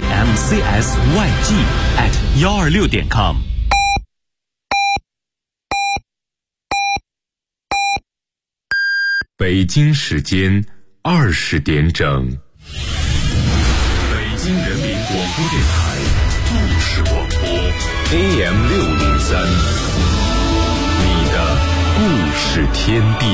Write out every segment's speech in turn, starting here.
imcsyg@126.com。 北京时间20点整。北京人民广播电台故事广播 AM603，你的故事天地。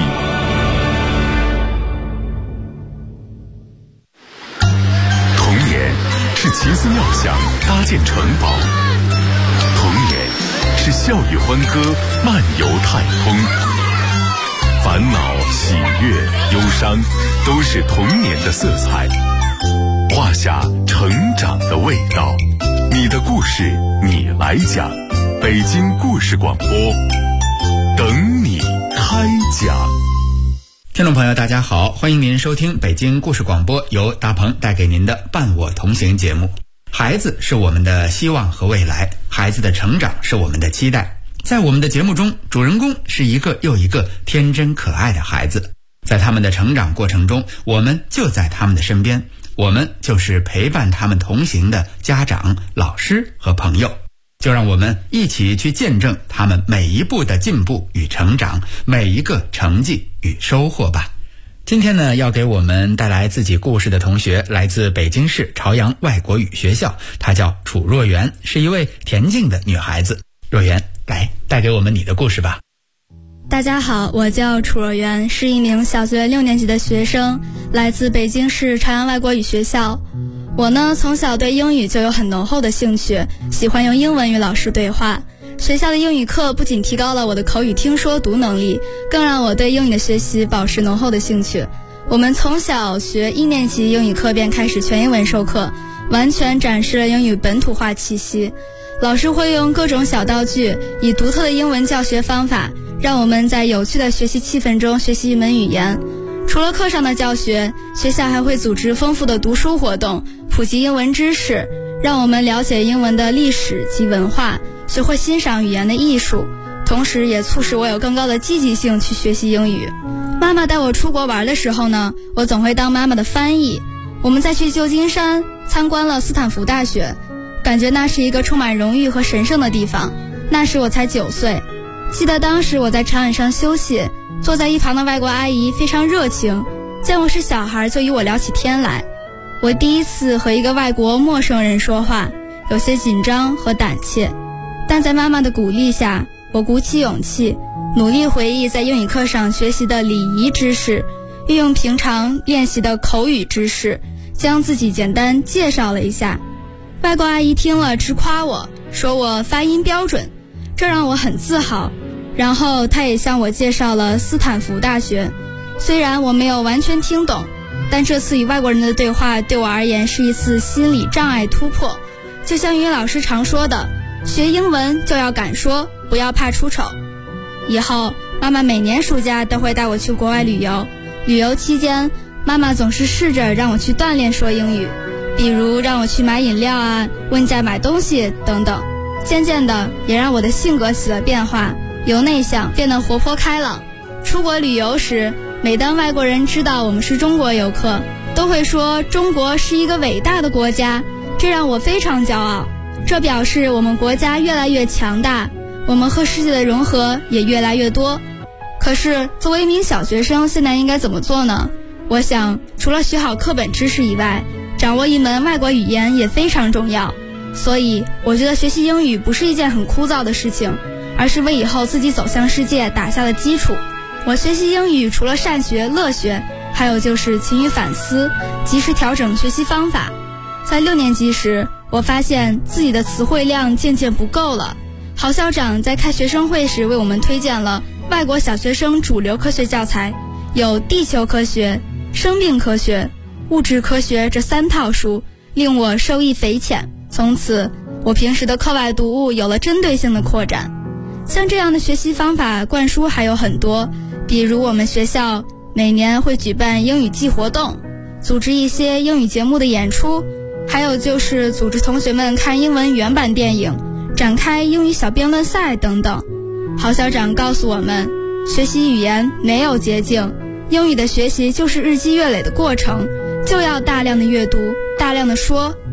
童年是奇思妙想搭建城堡，童年是笑语欢歌漫游太空。烦恼、喜悦、忧伤，都是童年的色彩，画下成长的味道。你的故事，你来讲。北京故事广播，等你开讲。 听众朋友大家好，欢迎您收听北京故事广播，由大鹏带给您的伴我同行节目。孩子是我们的希望和未来，孩子的成长是我们的期待。在我们的节目中，主人公是一个又一个天真可爱的孩子，在他们的成长过程中，我们就在他们的身边，我们就是陪伴他们同行的家长、老师和朋友。就让我们一起去见证他们每一步的进步与成长，每一个成绩与收获吧。今天呢，要给我们带来自己故事的同学来自北京市朝阳外国语学校，她叫楚若媛，是一位恬静的女孩子。若媛，来带给我们你的故事吧。 大家好，我叫楚若媛，是一名小学6年级的学生，来自北京市朝阳外国语学校。我呢，从小对英语就有很浓厚的兴趣，喜欢用英文与老师对话。学校的英语课不仅提高了我的口语听说读能力，更让我对英语的学习保持浓厚的兴趣。我们从小学1年级英语课便开始全英文授课，完全展示了英语本土化气息。老师会用各种小道具，以独特的英文教学方法，让我们在有趣的学习气氛中学习一门语言。除了课上的教学，学校还会组织丰富的读书活动，普及英文知识，让我们了解英文的历史及文化，学会欣赏语言的艺术，同时也促使我有更高的积极性去学习英语。妈妈带我出国玩的时候呢，我总会当妈妈的翻译。我们再去旧金山参观了斯坦福大学，感觉那是一个充满荣誉和神圣的地方。那时我才9岁，记得当时我在长椅上休息，坐在一旁的外国阿姨非常热情，见我是小孩就与我聊起天来。我第一次和一个外国陌生人说话，有些紧张和胆怯，但在妈妈的鼓励下，我鼓起勇气，努力回忆在英语课上学习的礼仪知识，运用平常练习的口语知识，将自己简单介绍了一下。外国阿姨听了直夸我，说我发音标准，这让我很自豪。然后她也向我介绍了斯坦福大学，虽然我没有完全听懂，但这次与外国人的对话对我而言是一次心理障碍突破。就像语言老师常说的，学英文就要敢说，不要怕出丑。以后妈妈每年暑假都会带我去国外旅游，旅游期间妈妈总是试着让我去锻炼说英语，比如让我去买饮料啊，问价买东西等等。渐渐的也让我的性格起了变化，由内向变得活泼开朗。出国旅游时，每当外国人知道我们是中国游客，都会说中国是一个伟大的国家，这让我非常骄傲。这表示我们国家越来越强大，我们和世界的融合也越来越多。可是作为一名小学生，现在应该怎么做呢？我想除了学好课本知识以外，掌握一门外国语言也非常重要。所以我觉得学习英语不是一件很枯燥的事情，而是为以后自己走向世界打下了基础。我学习英语除了善学乐学，还有就是勤于反思，及时调整学习方法。在6年级时，我发现自己的词汇量渐渐不够了。郝校长在开学生会时为我们推荐了外国小学生主流科学教材，有地球科学、生命科学、物质科学这3套书，令我受益匪浅。从此我平时的课外读物有了针对性的扩展。像这样的学习方法灌输还有很多，比如我们学校每年会举办英语季活动，组织一些英语节目的演出，还有就是组织同学们看英文原版电影，展开英语小辩论赛等等。郝校长告诉我们，学习语言没有捷径，英语的学习就是日积月累的过程，就要大量的阅读，大量的说，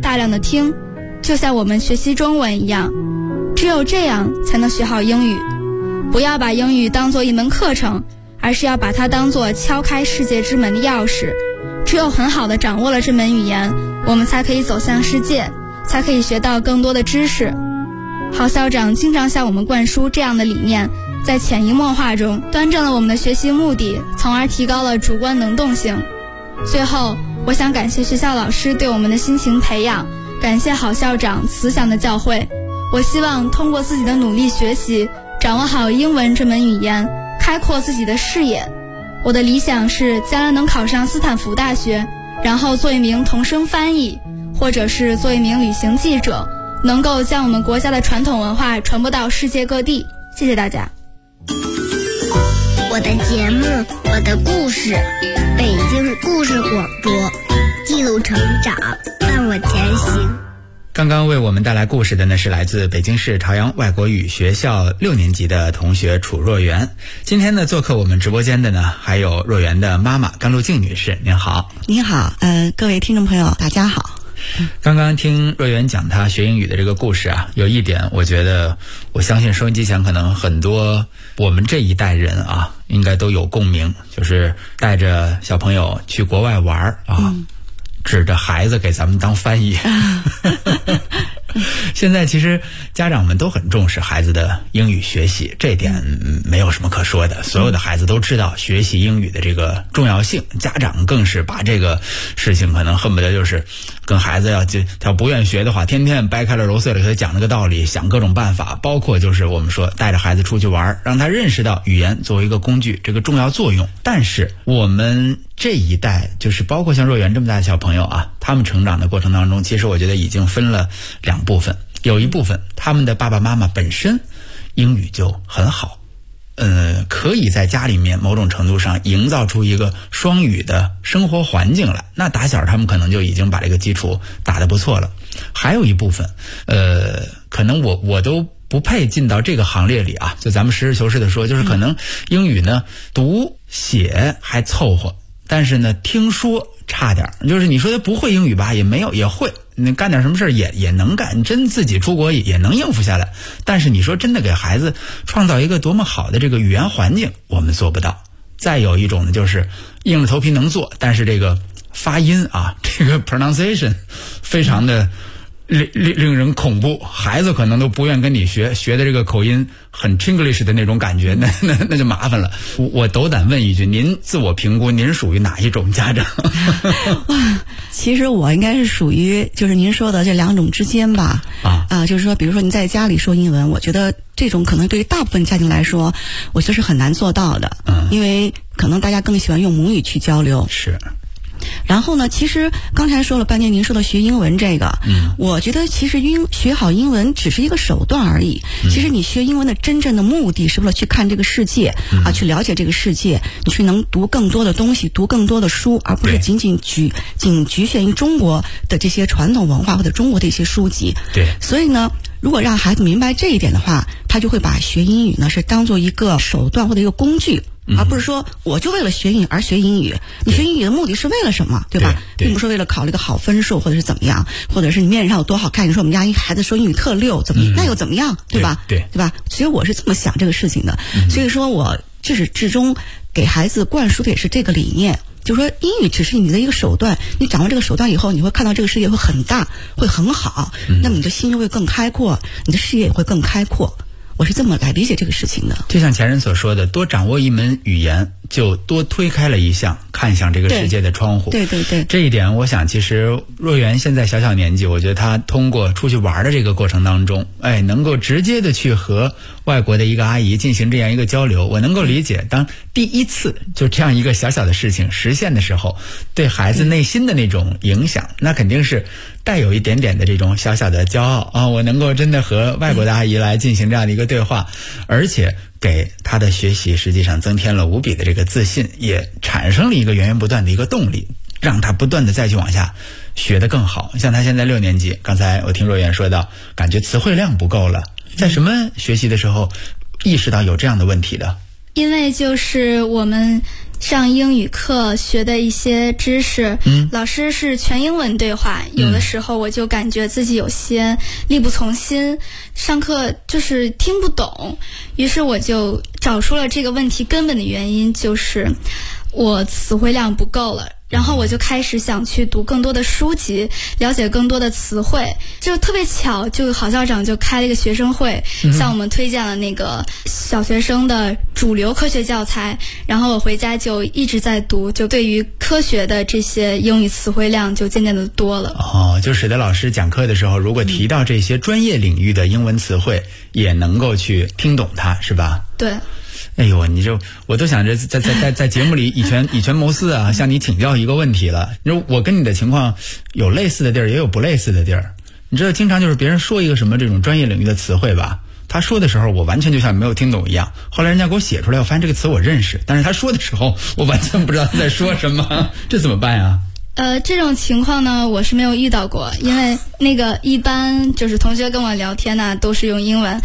大量的听，就像我们学习中文一样，只有这样才能学好英语。不要把英语当作一门课程，而是要把它当作敲开世界之门的钥匙。只有很好的掌握了这门语言，我们才可以走向世界，才可以学到更多的知识。郝校长经常向我们灌输这样的理念，在潜移默化中端正了我们的学习目的，从而提高了主观能动性。最后，我想感谢学校老师对我们的辛勤培养，感谢郝校长慈祥的教诲。我希望通过自己的努力学习，掌握好英文这门语言，开阔自己的视野。我的理想是将来能考上斯坦福大学，然后做一名同声翻译，或者是做一名旅行记者，能够将我们国家的传统文化传播到世界各地。谢谢大家。 我的节目，我的故事，北京故事广播，记录成长，伴我前行。 刚刚为我们带来故事的呢是来自北京市朝阳外国语学校6年级的同学楚若媛。今天呢做客我们直播间的呢还有若媛的妈妈甘露静女士。您好。 您好，各位听众朋友大家好。 刚刚听若媛讲她学英语的这个故事啊，有一点我觉得我相信收音机前可能很多我们这一代人啊应该都有共鸣，就是带着小朋友去国外玩啊，指着孩子给咱们当翻译。现在其实家长们都很重视孩子的英语学习，这一点没有什么可说的，所有的孩子都知道学习英语的这个重要性，家长更是把这个事情可能恨不得就是跟孩子要不愿学的话，天天掰开了揉碎了给他讲那个道理，想各种办法，包括就是我们说带着孩子出去玩，让他认识到语言作为一个工具这个重要作用。但是我们这一代就是包括像若媛这么大的小朋友啊，他们成长的过程当中，其实我觉得已经分了2部分。有一部分他们的爸爸妈妈本身英语就很好，可以在家里面某种程度上营造出一个双语的生活环境来，那打小他们可能就已经把这个基础打得不错了。还有一部分可能我都不配进到这个行列里啊，就咱们实事求是的说，就是可能英语呢读写还凑合，但是呢听说差点，就是你说他不会英语吧，也没有，也会，你干点什么事也能干，真自己出国也能应付下来。但是你说真的给孩子创造一个多么好的这个语言环境，我们做不到。再有一种呢，就是硬着头皮能做，但是这个发音啊，这个 pronunciation 非常的令人恐怖，孩子可能都不愿跟你学的这个口音很 Chinglish 的那种感觉，那就麻烦了。我斗胆问一句，您自我评估您属于哪一种家长？ 其实我应该是属于就是您说的这2种之间吧。就是说比如说您在家里说英文，我觉得这种可能对于大部分家庭来说我觉得是很难做到的。因为可能大家更喜欢用母语去交流。 是。 然后呢，其实刚才说了半天您说的学英文这个，我觉得其实学好英文只是一个手段而已。其实你学英文的真正的目的是为了去看这个世界去了解这个世界，你去能读更多的东西，读更多的书，而不是仅局限于中国的这些传统文化或者中国的一些书籍。 对。 所以呢，如果让孩子明白这一点的话，他就会把学英语呢是当做一个手段或者一个工具。而不是说我就为了学英语而学英语，你学英语的目的是为了什么，对吧？并不是为了考了一个好分数或者是怎么样，或者是你面子上有多好看，你说我们家一孩子说英语特溜，那又怎么样，对吧？对吧？其实我是这么想这个事情的。所以说我至始至终给孩子灌输的也是这个理念，就是说英语只是你的一个手段，你掌握这个手段以后，你会看到这个世界会很大，会很好，那么你的心就会更开阔，你的视野也会更开阔。我是这么来理解这个事情的。 就像前人所说的，多掌握一门语言，就多推开了一项看向这个世界的窗户。 对。 这一点我想其实若媛现在小年纪，我觉得她通过出去玩的这个过程当中，能够直接的去和外国的一个阿姨进行这样一个交流，我能够理解，当第一次就这样一个小的事情实现的时候，对孩子内心的那种影响，那肯定是带有一点点的这种小的骄傲啊！我能够真的和外国的阿姨来进行这样的一个对话，而且给他的学习实际上增添了无比的这个自信，也产生了一个源源不断的一个动力，让他不断的再去往下学得更好。像他现在6年级，刚才我听若媛说到，感觉词汇量不够了，在什么学习的时候意识到有这样的问题的？ 因为就是我们上英语课学的一些知识，老师是全英文对话，有的时候我就感觉自己有些力不从心，上课就是听不懂，于是我就找出了这个问题根本的原因，就是我词汇量不够了。然后我就开始想去读更多的书籍，了解更多的词汇。就特别巧，就郝校长就开了一个学生会，向我们推荐了那个小学生的主流科学教材。然后我回家就一直在读，就对于科学的这些英语词汇量就渐渐的多了。 就使得老师讲课的时候，如果提到这些专业领域的英文词汇，也能够去听懂它，是吧？ 对。 哎呦，我都想着在节目里以权谋私啊，向你请教一个问题了。你说我跟你的情况有类似的地儿，也有不类似的地儿。你知道，经常就是别人说一个什么这种专业领域的词汇吧，他说的时候我完全就像没有听懂一样。后来人家给我写出来，我发现这个词我认识，但是他说的时候我完全不知道他在说什么，这怎么办呀？ 这种情况呢，我是没有遇到过，因为那个一般就是同学跟我聊天呢，都是用英文。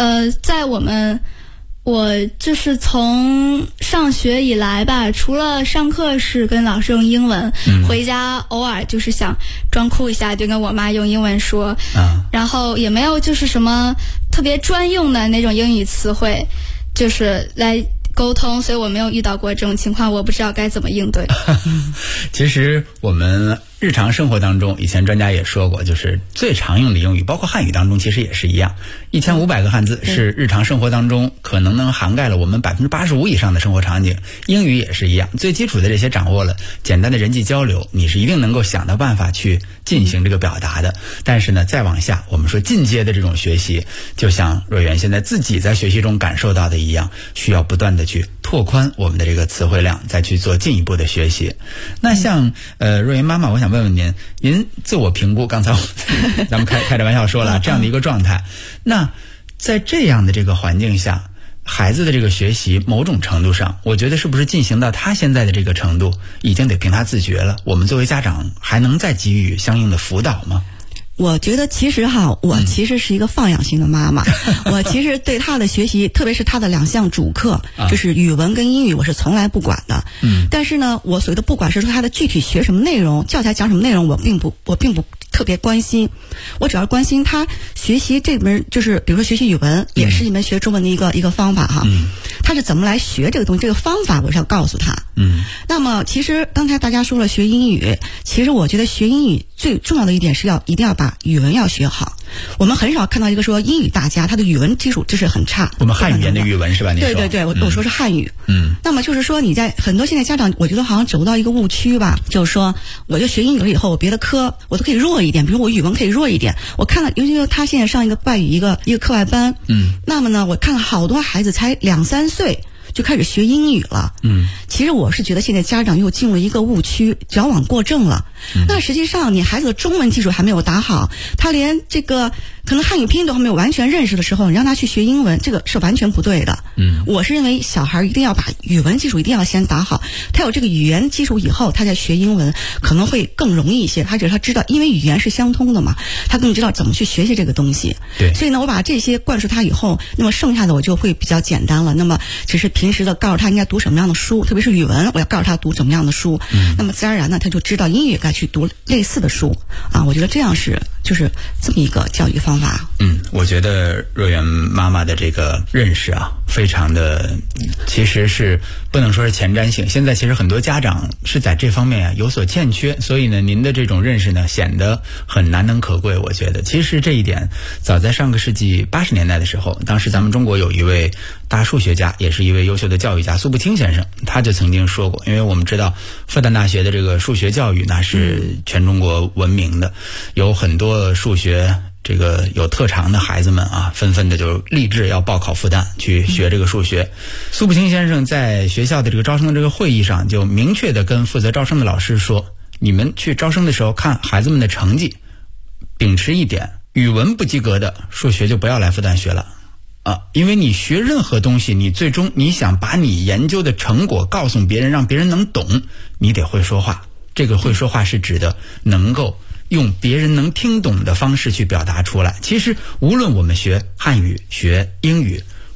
我就是从上学以来吧，除了上课是跟老师用英文，回家偶尔就是想装酷一下，就跟我妈用英文说，然后也没有就是什么特别专用的那种英语词汇，就是来沟通，所以我没有遇到过这种情况，我不知道该怎么应对。 其实我们日常生活当中，以前专家也说过，就是最常用的英语，包括汉语当中其实也是一样，1500个汉字是日常生活当中可能能涵盖了我们85%以上的生活场景。英语也是一样，最基础的这些掌握了，简单的人际交流，你是一定能够想到办法去进行这个表达的。但是呢，再往下，我们说进阶的这种学习，就像若元现在自己在学习中感受到的一样，需要不断的去拓宽我们的这个词汇量，再去做进一步的学习。那像若元妈妈，我想问问您自我评估，刚才咱们开着玩笑说了这样的一个状态，那在这样的这个环境下，孩子的这个学习某种程度上，我觉得是不是进行到他现在的这个程度，已经得凭他自觉了？我们作为家长还能再给予相应的辅导吗？ 我觉得其实我其实是一个放养型的妈妈，我其实对他的学习，特别是他的2项主课，就是语文跟英语，我是从来不管的。但是呢，我所谓的不管是说他的具体学什么内容，教材讲什么内容，我并不特别关心，我主要关心他学习这门，就是比如说学习语文，也是一门学中文的一个方法哈。他是怎么来学这个东西，这个方法我是要告诉他。那么其实刚才大家说了学英语，其实我觉得学英语最重要的一点是一定要把语文要学好。我们很少看到一个说英语大家，他的语文基础就是很差。 我们汉语言的语文是吧？你说对，我说是汉语。那么就是说你在很多现在家长，我觉得好像走到一个误区吧，就是说我就学英语了以后，我别的科我都可以弱一点，比如我语文可以弱一点。我看了，尤其是他现在上一个外语一个课外班，那么呢，我看了好多孩子才2-3岁就开始学英语了。其实我是觉得现在家长又进入一个误区，矫枉过正了。那实际上你孩子的中文基础还没有打好，他连这个可能汉语拼音都还没有完全认识的时候，你让他去学英文，这个是完全不对的。我是认为小孩一定要把语文基础一定要先打好，他有这个语言基础以后，他再学英文可能会更容易一些。他知道，因为语言是相通的嘛，他更知道怎么去学习这个东西。 对， 所以呢，我把这些灌输他以后，那么剩下的我就会比较简单了。那么只是平时的告诉他应该读什么样的书，特别是语文，我要告诉他读什么样的书。那么自然而然呢，他就知道英语该去读类似的书啊。我觉得这样就是这么一个教育方法。 我觉得若元妈妈的这个认识啊，非常的，其实是不能说是前瞻性。现在其实很多家长是在这方面有所欠缺，所以呢，您的这种认识呢，显得很难能可贵。我觉得其实这一点，早在上个世纪80年代的时候，当时咱们中国有一位大数学家，也是一位优秀的教育家苏步青先生，他就曾经说过，因为我们知道复旦大学的这个数学教育那是全中国闻名的，有很多数学这个有特长的孩子们啊，纷纷的就立志要报考复旦去学这个数学。苏步青先生在学校的这个招生的这个会议上，就明确的跟负责招生的老师说，你们去招生的时候看孩子们的成绩，秉持一点，语文不及格的数学就不要来复旦学了啊，因为你学任何东西，你最终你想把你研究的成果告诉别人，让别人能懂，你得会说话。这个会说话是指的能够用别人能听懂的方式去表达出来。其实无论我们学汉语、学英语，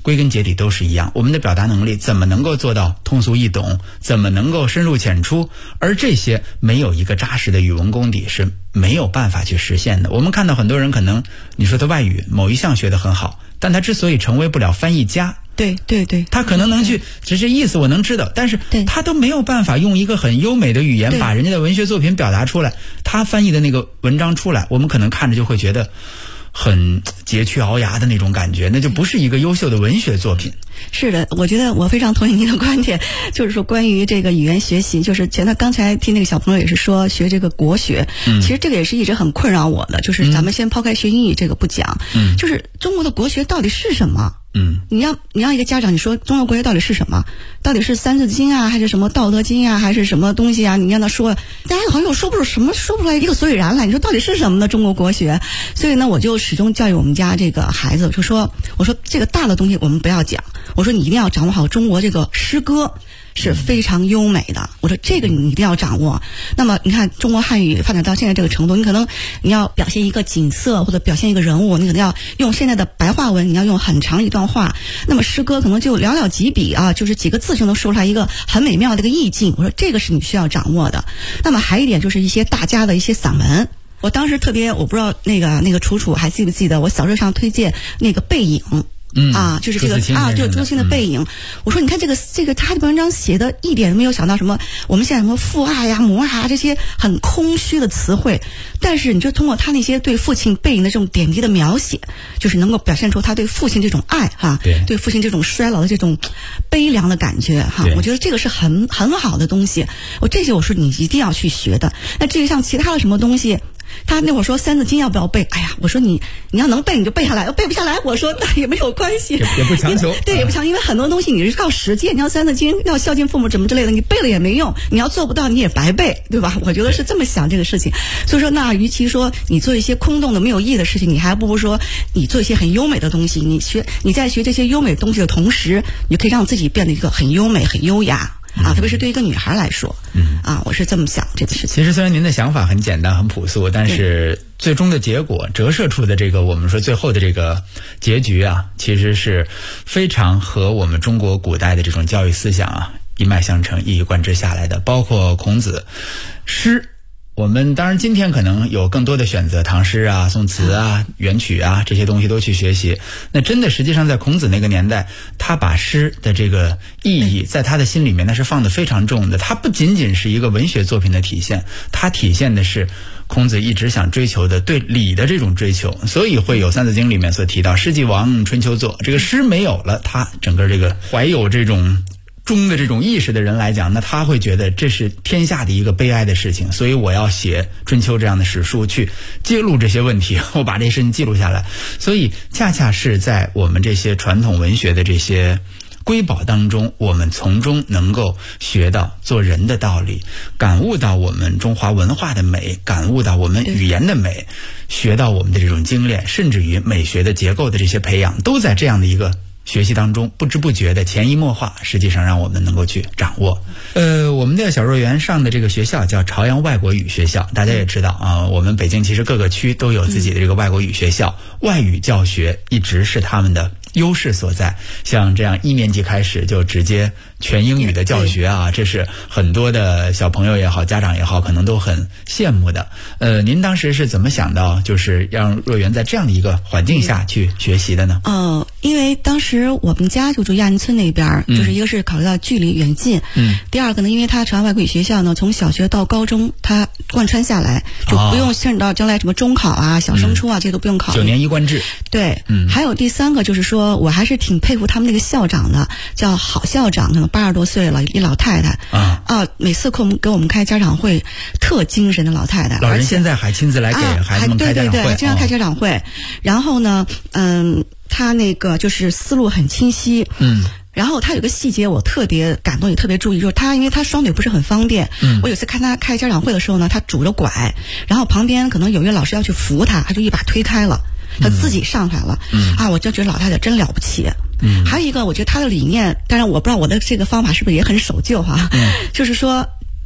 归根结底都是一样，我们的表达能力怎么能够做到通俗易懂，怎么能够深入浅出，而这些没有一个扎实的语文功底是没有办法去实现的。我们看到很多人可能你说他外语某一项学得很好，但他之所以成为不了翻译家， 对， 他可能能去只是意思我能知道，但是他都没有办法用一个很优美的语言把人家的文学作品表达出来，他翻译的那个文章出来，我们可能看着就会觉得很佶屈聱牙的那种感觉，那就不是一个优秀的文学作品。 是的，我觉得我非常同意您的观点，就是说关于这个语言学习，就是刚才听那个小朋友也是说学这个国学，其实这个也是一直很困扰我的，就是咱们先抛开学英语这个不讲，就是中国的国学到底是什么？你让一个家长，你说中国国学到底是什么？到底是三字经啊，还是什么道德经啊，还是什么东西啊？你让他说，大家好像说不出来一个所以然来。你说到底是什么呢？中国国学？所以呢，我就始终教育我们家这个孩子，我说这个大的东西我们不要讲，我说你一定要掌握好中国这个诗歌。是非常优美的，我说这个你一定要掌握。那么你看中国汉语发展到现在这个程度，你要表现一个景色或者表现一个人物，你可能要用现在的白话文，你要用很长一段话。那么诗歌可能就寥寥几笔啊，就是几个字就能说出来一个很美妙的一个意境。我说这个是你需要掌握的。那么还有一点就是一些大家的一些散文。我当时特别，我不知道那个楚楚还记不记得，我小热上推荐那个背影。就是这个这个朱自清的背影。我说你看这个他的文章写的一点都没有想到什么我们现在什么父爱呀、母爱啊这些很空虚的词汇，但是你就通过他那些对父亲背影的这种点滴的描写，就是能够表现出他对父亲这种爱对父亲这种衰老的这种悲凉的感觉我觉得这个是很好的东西。这些我说你一定要去学的。那至于像其他的什么东西，他那会儿说三字经要不要背？哎呀，我说你要能背你就背下来，要背不下来，我说那也没有关系， 也不强求。 对，也不强求，因为很多东西你是靠实践，你要三字经，要孝敬父母什么之类的，你背了也没用，你要做不到你也白背，对吧？我觉得是这么想这个事情。所以说，那与其说你做一些空洞的没有意义的事情，你还不如说你做一些很优美的东西。你在学这些优美东西的同时，你就可以让自己变得一个很优美、很优雅。特别是对一个女孩来说，我是这么想这个事情。 其实虽然您的想法很简单、很朴素，但是最终的结果折射出的这个我们说最后的这个结局其实是非常和我们中国古代的这种教育思想一脉相承、一以贯之下来的。包括孔子诗，我们当然今天可能有更多的选择，唐诗宋词元曲这些东西都去学习。那真的实际上在孔子那个年代，他把诗的这个意义在他的心里面那是放得非常重的。他不仅仅是一个文学作品的体现，他体现的是孔子一直想追求的对礼的这种追求。所以会有三字经里面所提到诗既亡春秋作，这个诗没有了，他整个这个怀有这种中的这种意识的人来讲，那他会觉得这是天下的一个悲哀的事情，所以我要写春秋这样的史书去揭露这些问题，我把这些事情记录下来。所以恰恰是在我们这些传统文学的这些瑰宝当中，我们从中能够学到做人的道理，感悟到我们中华文化的美，感悟到我们语言的美，学到我们的这种精炼，甚至于美学的结构的这些培养，都在这样的一个学习当中不知不觉的潜移默化，实际上让我们能够去掌握。我们的小若园上的这个学校叫朝阳外国语学校，大家也知道我们北京其实各个区都有自己的这个外国语学校，外语教学一直是他们的优势所在。像这样1年级开始就直接全英语的教学这是很多的小朋友也好，家长也好，可能都很羡慕的。您当时是怎么想到就是让若园在这样的一个环境下去学习的呢？ 因为当时我们家就住亚运村那边，就是一个是考虑到距离远近，第二个呢，因为他朝阳外国语学校呢，从小学到高中他贯穿下来，就不用牵扯到将来什么中考小升初这些都不用考虑，9 年一贯制。 对，还有第三个就是说，我还是挺佩服他们那个校长的，叫郝校长，可能80多岁了，一老太太每次给我们开家长会，特精神的老太太， 老人现在还亲自来给孩子们开家长会， 对，经常开家长会。然后呢，他那个就是思路很清晰，然后他有个细节我特别感动也特别注意，就是他因为他双腿不是很方便，我有次看他开家长会的时候呢，他拄着拐，然后旁边可能有一个老师要去扶他，他就一把推开了，他自己上来了，我就觉得老太太真了不起。还有一个我觉得他的理念，当然我不知道我的这个方法是不是也很守旧就是说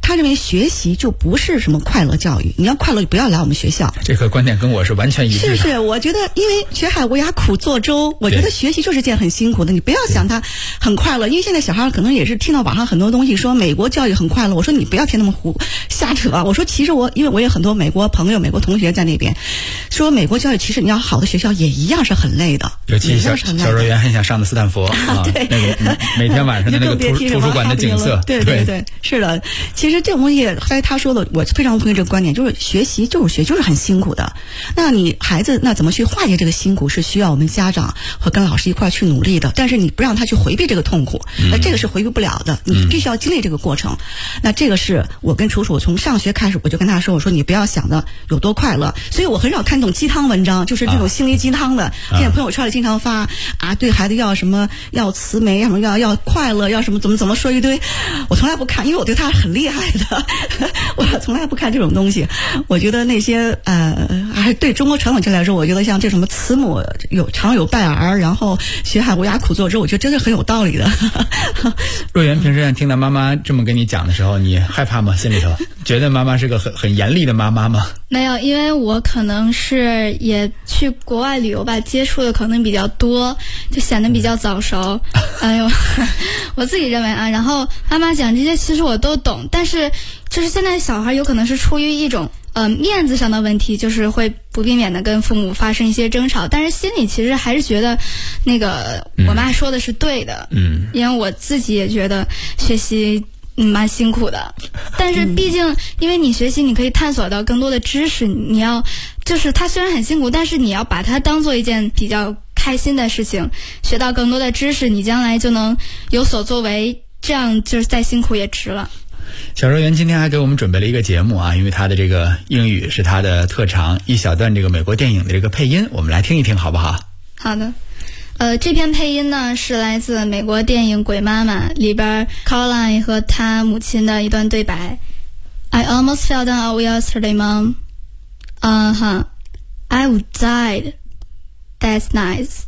他认为学习就不是什么快乐教育，你要快乐就不要来我们学校。 这个观点跟我是完全一致的。 是，我觉得因为学海无涯苦作舟，我觉得学习就是件很辛苦的，你不要想他很快乐。因为现在小孩可能也是听到网上很多东西说美国教育很快乐，我说你不要听那么瞎扯。我说其实因为我有很多美国朋友、美国同学在那边，说美国教育其实你要好的学校也一样是很累的。 尤其小若园很想上的斯坦福对， 那个每天晚上的那个图书馆的景色， 对，是的。其实这种东西，刚才他说的，我非常同意这个观点，就是学习就是很辛苦的。那你孩子那怎么去化解这个辛苦，是需要我们家长和跟老师一块去努力的。但是你不让他去回避这个痛苦，那这个是回避不了的，你必须要经历这个过程。那这个是我跟楚楚从上学开始，我就跟他说，我说你不要想的有多快乐。所以我很少看这种鸡汤文章，就是这种心灵鸡汤的，现在朋友圈里经常发对孩子要什么，要慈眉，什么要快乐，要什么怎么说一堆，我从来不看，因为我对他很厉害的，我从来不看这种东西。我觉得那些还是对中国传统教育来说，我觉得像这什么慈母常有败儿，然后学海无涯苦作舟，我觉得真是很有道理的。 若园平时听到妈妈这么跟你讲的时候，你害怕吗？心里头觉得妈妈是个很严厉的妈妈吗？ 没有，因为我可能是也去国外旅游吧，接触的可能比较多，就显得比较早熟。哎呦，我自己认为啊，然后妈妈讲这些其实我都懂，但是就是现在小孩有可能是出于一种面子上的问题，就是会不避免的跟父母发生一些争吵，但是心里其实还是觉得那个我妈说的是对的。因为我自己也觉得学习蛮辛苦的，但是毕竟因为你学习你可以探索到更多的知识，你要就是它虽然很辛苦，但是你要把它当做一件比较开心的事情，学到更多的知识，你将来就能有所作为，这样就是再辛苦也值了。 小若园今天还给我们准备了一个节目啊，因为他的这个英语是他的特长，一小段这个美国电影的这个配音，我们来听一听好不好？ 好的。这篇配音呢是来自美国电影《鬼妈妈》里边 Caroline 和她母亲的一段对白。I almost fell down a well yesterday, Mom. I would died. That's nice.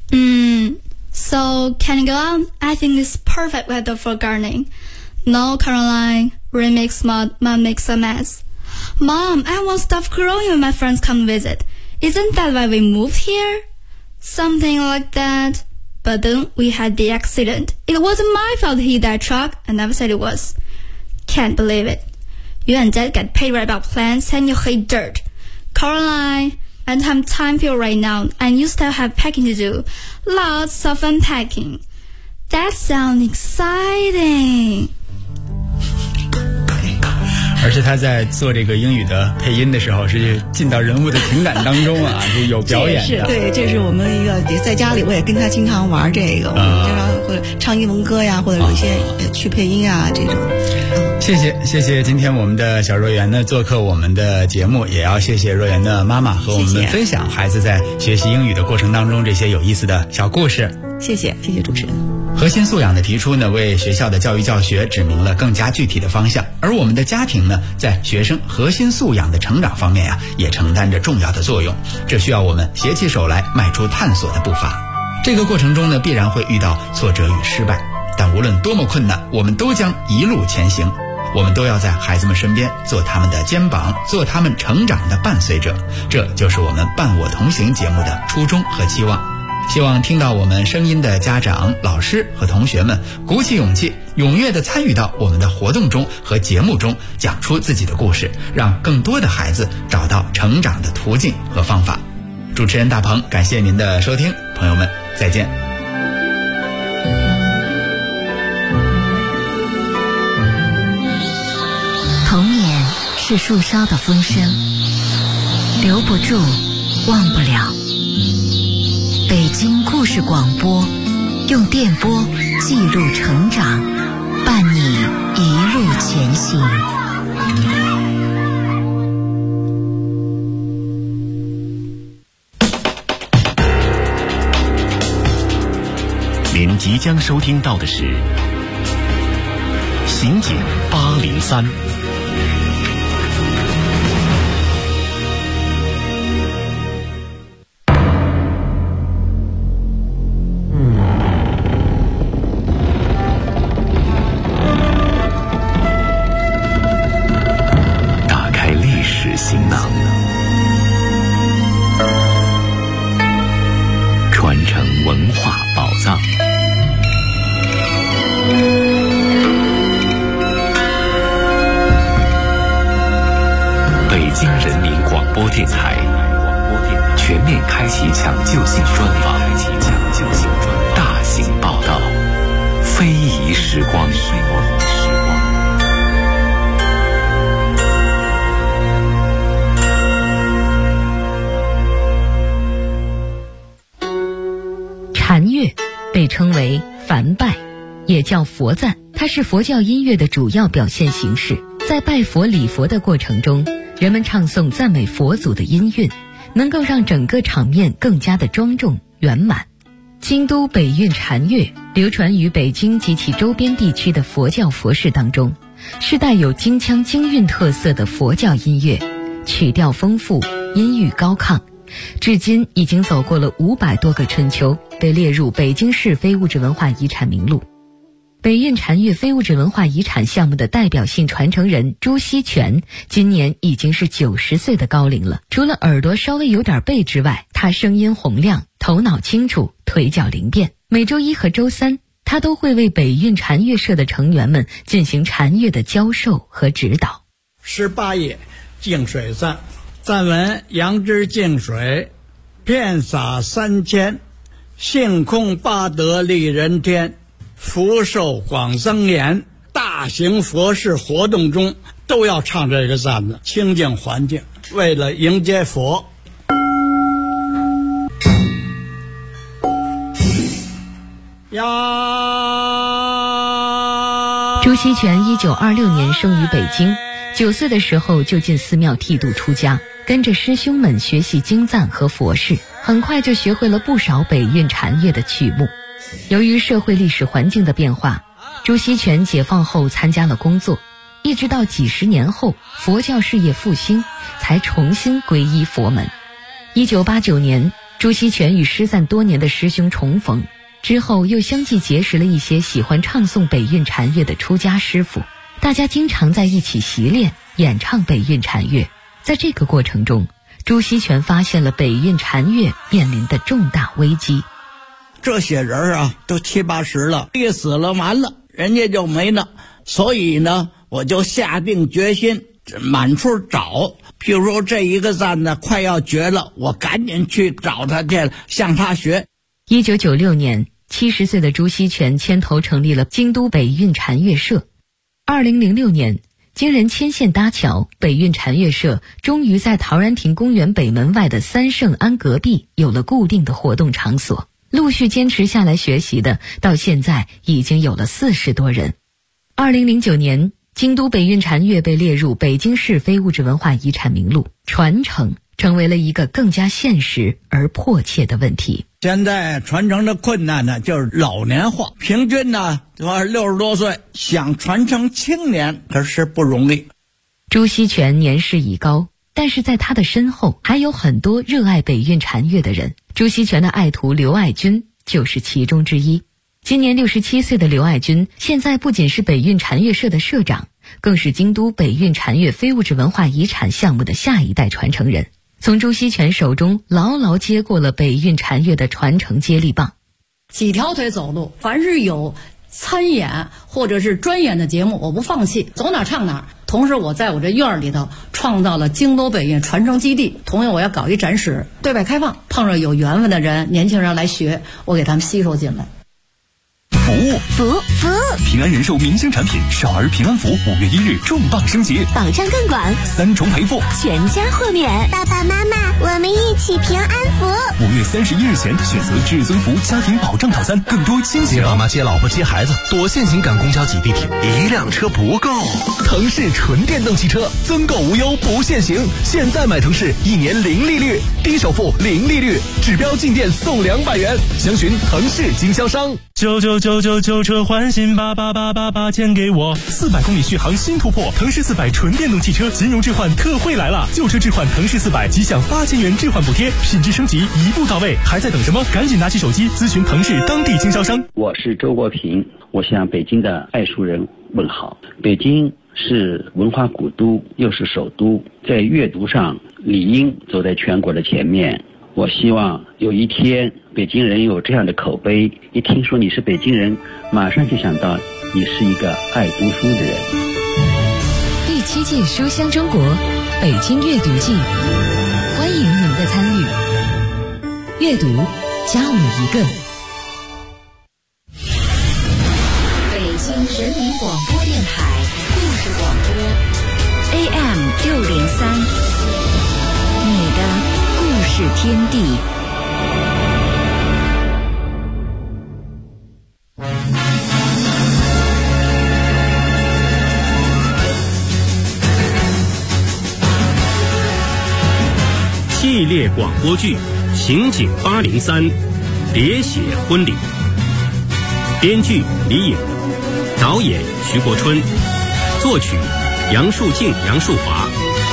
So can you go on? I think it's perfect weather for gardening. No, Caroline. Rain makes mud makes a mess. Mom, I won't stop growing when my friends come visit. Isn't that why we moved here?Something like that. But then we had the accident. It wasn't my fault he hit that truck. I never said it was. Can't believe it. You and Dad get paid right about plants and you hate dirt. Caroline, I don't have time for you right now and you still have packing to do. Lots of unpacking. That sounds exciting. 而且他在做这个英语的配音的时候，是进到人物的情感当中啊，是有表演的。 对，这是我们一个在家里，我也跟他经常玩这个，我们经常会唱英文歌呀，或者有一些去配音啊这种。 谢谢今天我们的小若园呢做客我们的节目，也要谢谢若园的妈妈和我们分享孩子在学习英语的过程当中这些有意思的小故事。 谢谢主持人。 核心素养的提出呢，为学校的教育教学指明了更加具体的方向，而我们的家庭呢，在学生核心素养的成长方面呀，也承担着重要的作用。这需要我们携起手来，迈出探索的步伐。这个过程中呢，必然会遇到挫折与失败，但无论多么困难，我们都将一路前行。我们都要在孩子们身边，做他们的肩膀，做他们成长的伴随者。这就是我们伴我同行节目的初衷和期望。希望听到我们声音的家长、老师和同学们鼓起勇气，踊跃地参与到我们的活动中和节目中，讲出自己的故事，让更多的孩子找到成长的途径和方法。主持人大鹏，感谢您的收听，朋友们再见。 童年是树梢的风声，留不住，忘不了。北京故事广播，用电波记录成长，伴你一路前行。 您即将收听到的是刑警803。 播电台全面开启抢救性专访，大型报道，非遗时光。 禅乐被称为梵拜，也叫佛赞，它是佛教音乐的主要表现形式。在拜佛礼佛的过程中，人们唱诵赞美佛祖的音韵，能够让整个场面更加的庄重圆满。京都北韵禅乐流传于北京及其周边地区的佛教佛事当中，是带有京腔京韵特色的佛教音乐，曲调丰富，音域高亢，至今已经走过了500多个春秋，被列入北京市非物质文化遗产名录。北韵禅乐非物质文化遗产项目的代表性传承人朱锡全今年已经是90岁的高龄了。除了耳朵稍微有点背之外，他声音洪亮，头脑清楚，腿脚灵便。每周1和周3，他都会为北韵禅乐社的成员们进行禅乐的教授和指导。 18页净水赞，赞文：杨枝净水，遍洒3000，性空八德利人天，福寿广增延。大型佛事活动中都要唱这个赞的，清净环境，为了迎接佛。呀！ 朱锡全1926年生于北京，9岁的时候就进寺庙剃度出家，跟着师兄们学习经赞和佛事，很快就学会了不少北韵禅乐的曲目。由于社会历史环境的变化，朱锡全解放后参加了工作，一直到几十年后佛教事业复兴，才重新皈依佛门。1989年，朱锡全与失散多年的师兄重逢，之后又相继结识了一些喜欢唱诵北韵禅乐的出家师傅，大家经常在一起习练演唱北韵禅乐。在这个过程中，朱锡全发现了北韵禅乐面临的重大危机。 这些人啊，都70、80了，一死了完了，人家就没了。所以呢，我就下定决心满处找。譬如说这一个赞呢快要绝了，我赶紧去找他去，向他学。 1996年，70岁的朱锡全牵头成立了京都北韵禅乐社。2006年，经人牵线搭桥，北韵禅乐社终于在陶然亭公园北门外的三圣庵隔壁有了固定的活动场所。陆续坚持下来学习的，到现在已经有了40多人。2009年，京都北韵禅乐被列入北京市非物质文化遗产名录，传承成为了一个更加现实而迫切的问题。 现在传承的困难呢，就是老年化，平均呢60多岁，想传承青年可是不容易。 朱锡全年事已高，但是在他的身后还有很多热爱北韵禅乐的人。朱锡全的爱徒刘爱军就是其中之一。今年67岁的刘爱军，现在不仅是北韵禅乐社的社长，更是京都北韵禅乐非物质文化遗产项目的下一代传承人，从朱锡全手中牢牢接过了北韵禅乐的传承接力棒。 几条腿走路，凡是有参演或者是专演的节目，我不放弃，走哪唱哪。同时我在我这院里头创造了京都北韵传承基地，同样我要搞一展示，对外开放，碰上有缘分的人，年轻人来学，我给他们吸收进来。 福平安人寿明星产品少儿平安福5月1日重磅升级， 保障更广 ，3重赔付， 全家豁免。 爸爸妈妈，我们一起平安福。 5月31日前选择至尊福家庭保障套餐，更多惊喜。 接爸妈、接老婆、接孩子，多线行赶公交挤地铁， 一辆车不够。 腾势纯电动汽车，增购无忧不限行。现在买腾势，1年0利率，低首付0利率，指标进店送200元。详询腾势经销商。 99999车换新88888钱给我 ，400公里续航新突破，腾势400纯电动汽车金融置换特惠来了，旧车置换腾势400即享8000元置换补贴，品质升级一步到位，还在等什么？赶紧拿起手机咨询腾势当地经销商。 我是周国平，我向北京的爱书人问好。北京是文化古都，又是首都，在阅读上理应走在全国的前面。我希望有一天北京人有这样的口碑，一听说你是北京人，马上就想到你是一个爱读书的人。 第7届书香中国北京阅读季阅读加我一个。北京人民广播电台故事广播 AM603，你的故事天地。 系列广播剧《刑警803》，喋血婚礼。编剧李颖，导演徐国春，作曲杨树静、杨树华。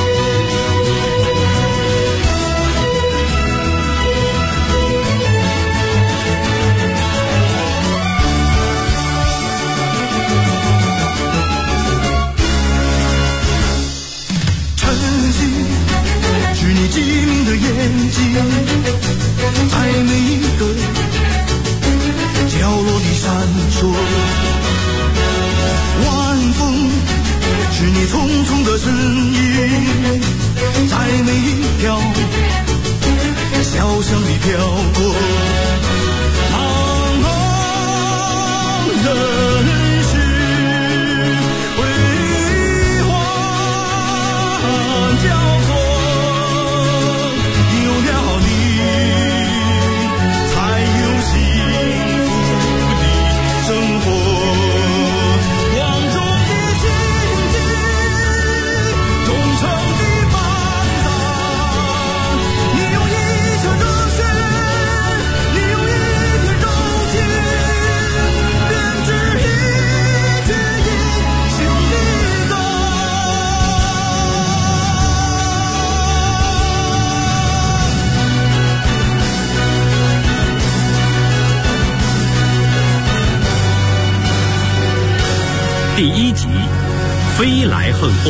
机灵的眼睛，在每一个角落里闪烁。晚风是你匆匆的身影，在每一条小巷里飘过。茫茫人世辉煌交错。 第1集，飞来横祸。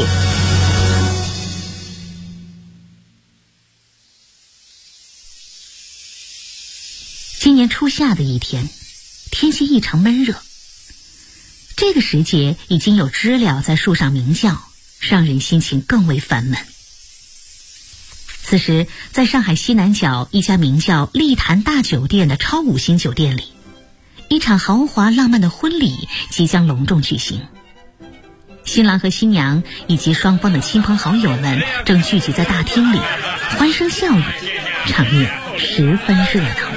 今年初夏的一天，天气异常闷热。这个时节已经有知了在树上鸣叫，让人心情更为烦闷。此时，在上海西南角一家名叫丽潭大酒店的超5星酒店里，一场豪华浪漫的婚礼即将隆重举行。新郎和新娘以及双方的亲朋好友们正聚集在大厅里，欢声笑语，场面十分热闹。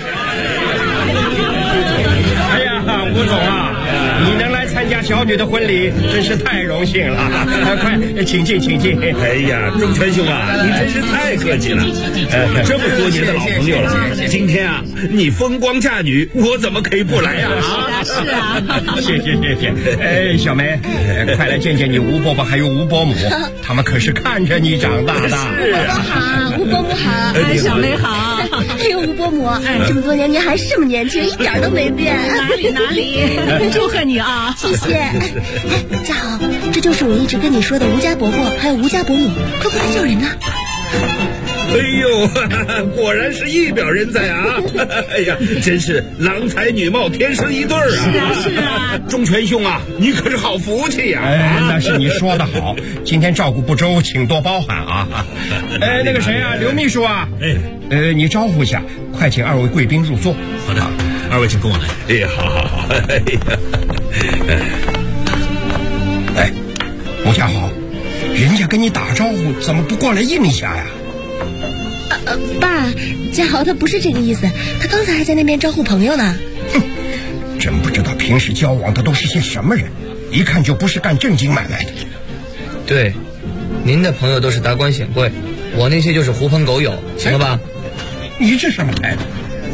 哎呀，吴总啊，你能来参加小女的婚礼，真是太荣幸了。快，请进，请进。 哎呀，仲川兄啊，你真是太客气了。这么多年的老朋友了，今天啊，你风光嫁女，我怎么可以不来呀？ 是啊， 谢谢。小梅，快来见见你吴伯伯还有吴伯母，他们可是看着你长大的。 是啊，好，吴伯母好， 小梅好。 哎呦，吴伯母，这么多年您还是这么年轻，一点都没变。 哪里，祝贺你啊！ 谢谢。家豪，这就是我一直跟你说的吴家伯伯还有吴家伯母，快过来叫人呐！ 哎呦，果然是一表人才啊！哎呀，真是郎才女貌，天生一对儿啊！ 是啊， 仲全兄啊，你可是好福气呀！ 那是你说的好，今天照顾不周，请多包涵啊！那个谁啊，刘秘书啊，你招呼一下，快请2位贵宾入座。 好的，2位请跟我来。哎，好。 哎，吴家豪，人家跟你打招呼，怎么不过来应一下呀？ 爸，家豪他不是这个意思，他刚才还在那边招呼朋友呢。 哼，真不知道平时交往的都是些什么人，一看就不是干正经买卖的。 对，您的朋友都是达官显贵，我那些就是狐朋狗友，行了吧？ 你这什么态度？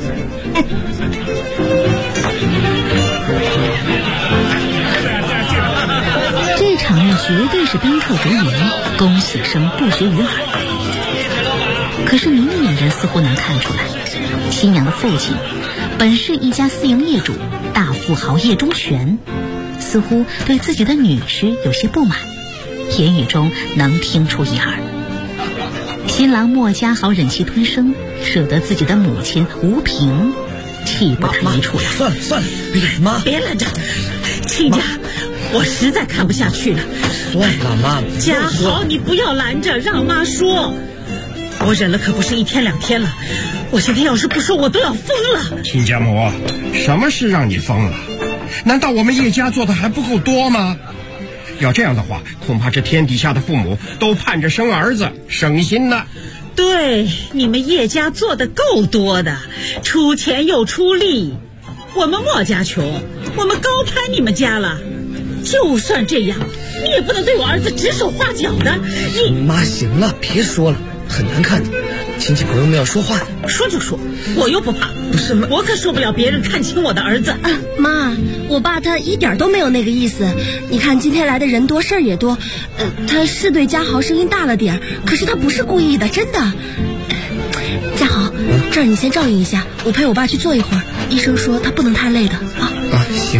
这场面绝对是宾客如云，恭喜声不绝于耳。可是明眼人似乎能看出来，新娘的父亲本是一家私营业主，大富豪叶忠全，似乎对自己的女婿有些不满，言语中能听出一二。新郎莫家豪忍气吞声，舍得自己的母亲吴萍，气不打一处来。 算了，妈， 别拦着，亲家，我实在看不下去了。 算了，妈， 家豪，你不要拦着，让妈说。我忍了可不是1天2天了， 我今天要是不说，我都要疯了。 亲家母，什么事让你疯了？难道我们叶家做的还不够多吗？要这样的话，恐怕这天底下的父母都盼着生儿子，省心呢。 对，你们叶家做的够多的，出钱又出力。我们莫家穷，我们高攀你们家了。就算这样，你也不能对我儿子指手画脚的。 妈，行了，别说了，很难看的。亲戚朋友们要说话的。 说就说，我又不怕。 不是妈， 我可受不了别人看轻我的儿子。 妈，我爸他一点都没有那个意思。你看今天来的人多，事儿也多。他是对嘉豪声音大了点，可是他不是故意的，真的。嘉豪，这儿你先照应一下，我陪我爸去坐一会儿。医生说他不能太累的啊。 行。